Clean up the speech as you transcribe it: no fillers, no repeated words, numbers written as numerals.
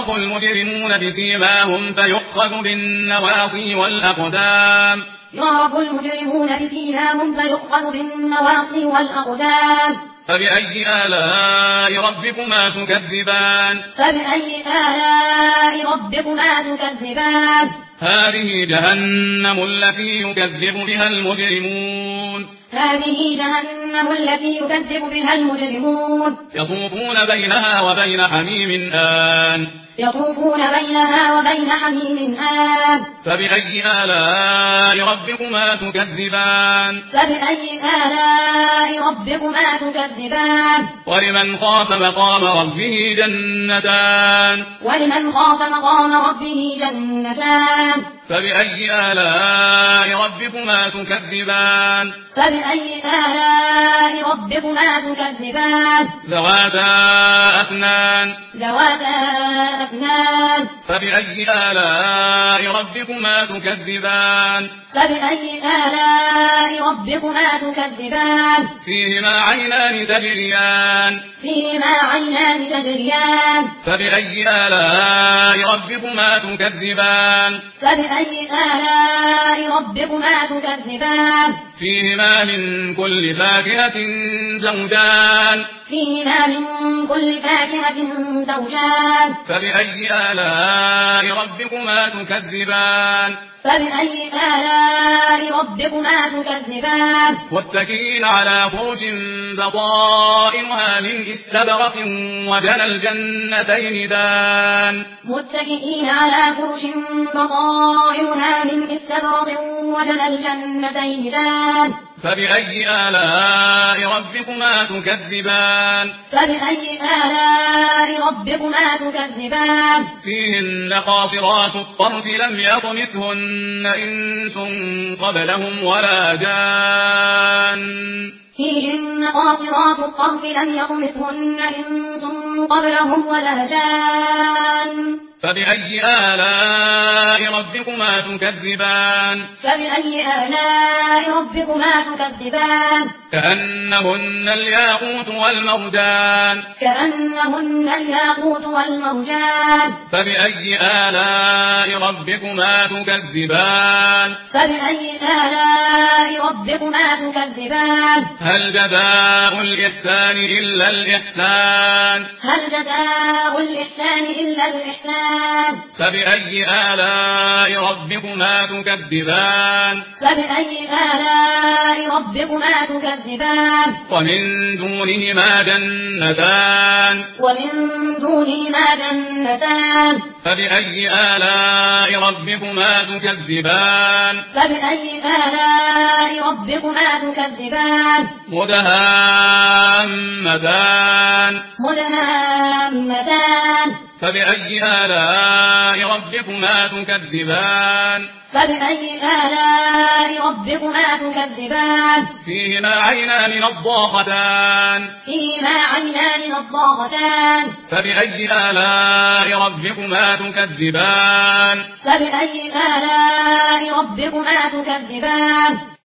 يعرف المجرمون بسيماهم فيؤخذ بالنواصي والأقدام يعرف المجرمون بسيماهم فيؤخذ بالنواصي والأقدام فبأي آلاء ربكما تكذبان فبأي آلاء ربكما تكذبان هذه جهنم التي يكذب بها المجرمون هذه جهنم التي يكذب بها المجرمون يطوفون بينها وبين حميم آن يطوفون بينها وبين حميم آن فبأي آلاء ربكما تكذبان فبأي آلاء ربكما تكذبان ولمن خاف مقام ربه جنتان ولمن خاف مقام ربه جنتان فبأي آلاء ربكما تكذبان فبأي آلاء ربكما تكذبان ذواتا أفنان فبأي آلاء ربكما تكذبان فبأي آلاء ربكما تكذبان فيهما عينان تجريان فبأي آلاء ربكما تكذبان فبأي آلاء ربكما تكذبان فيهما من كل فاكهة زوجان فبأي آلاء ربكما تكذبان فبأي آلاء ربكما تكذبان متكئين على فرش بطائنها من استبرق وجنى الجنتين دان متكئين على فرش بطائنها من استبرق وجنى الجنتين دان فبأي آلاء ربكما تكذبان فبأي آلاء ربكما تكذبان فيهن قاصرات الطرف لم يطمثهن إنس قبلهم ولا جان فيهن قاصرات الطرف لم يطمثهن إنس قبلهم ولا جان فبأي آلاء ربكما تكذبان فبأي آلاء ربكما تكذبان كأنهن الياقوت والمرجان فبأي آلاء ربكما تكذبان فبأي آلاء ربكما تكذبان هل جزاء الإحسان إلا الإحسان فبأي آلاء ربكما تكذبان فبأي آلاء ربكما تكذبان ومن دونهما جنتان فبأي آلاء ربكما تكذبان فبأي آلاء ربكما تكذبان مدهامتان فبأي آلاء ربكما تكذبان فبأي آلاء ربكما تكذبان فيهما عينان نضاختان فبأي آلاء ربكما تكذبان فبأي آلاء ربكما تكذبان